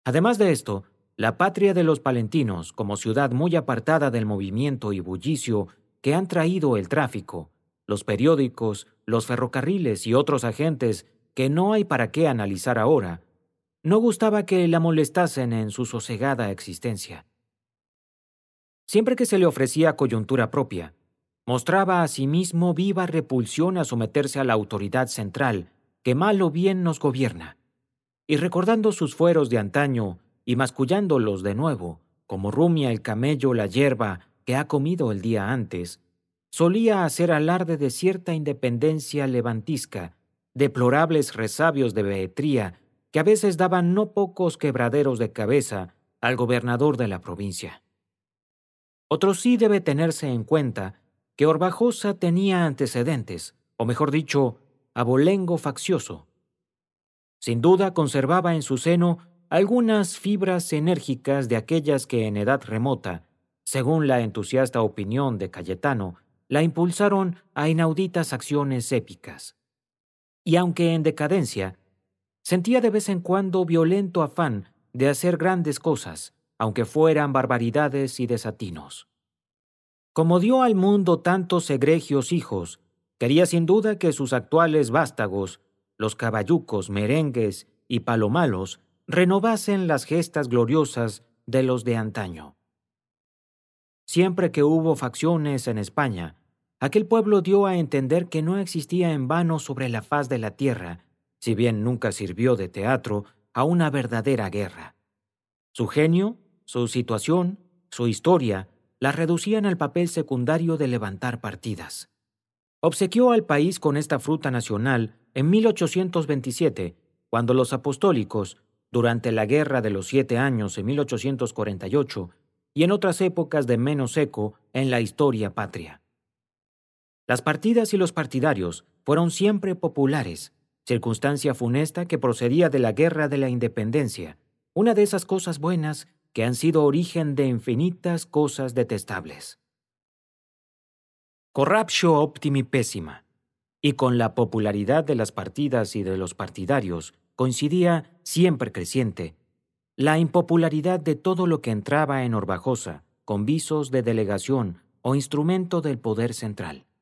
Además de esto, la patria de los palentinos, como ciudad muy apartada del movimiento y bullicio que han traído el tráfico, los periódicos, los ferrocarriles y otros agentes que no hay para qué analizar ahora, no gustaba que la molestasen en su sosegada existencia. Siempre que se le ofrecía coyuntura propia, mostraba a sí mismo viva repulsión a someterse a la autoridad central, que mal o bien nos gobierna. Y recordando sus fueros de antaño y mascullándolos de nuevo, como rumia el camello la hierba que ha comido el día antes, solía hacer alarde de cierta independencia levantisca, deplorables resabios de behetría que a veces daban no pocos quebraderos de cabeza al gobernador de la provincia. Otro sí debe tenerse en cuenta que Orbajosa tenía antecedentes, o mejor dicho, abolengo faccioso. Sin duda conservaba en su seno algunas fibras enérgicas de aquellas que en edad remota, según la entusiasta opinión de Cayetano, la impulsaron a inauditas acciones épicas. Y aunque en decadencia, sentía de vez en cuando violento afán de hacer grandes cosas, aunque fueran barbaridades y desatinos. Como dio al mundo tantos egregios hijos, quería sin duda que sus actuales vástagos, los caballucos, merengues y palomalos, renovasen las gestas gloriosas de los de antaño. Siempre que hubo facciones en España, aquel pueblo dio a entender que no existía en vano sobre la faz de la tierra, si bien nunca sirvió de teatro, a una verdadera guerra. Su genio, su situación, su historia, la reducían al papel secundario de levantar partidas. Obsequió al país con esta fruta nacional en 1827, cuando los apostólicos, durante la Guerra de los 7 Años en 1848, y en otras épocas de menos eco en la historia patria. Las partidas y los partidarios fueron siempre populares, circunstancia funesta que procedía de la Guerra de la Independencia, una de esas cosas buenas que han sido origen de infinitas cosas detestables. Corruptio optimi pessima, y con la popularidad de las partidas y de los partidarios coincidía, siempre creciente, la impopularidad de todo lo que entraba en Orbajosa con visos de delegación o instrumento del poder central.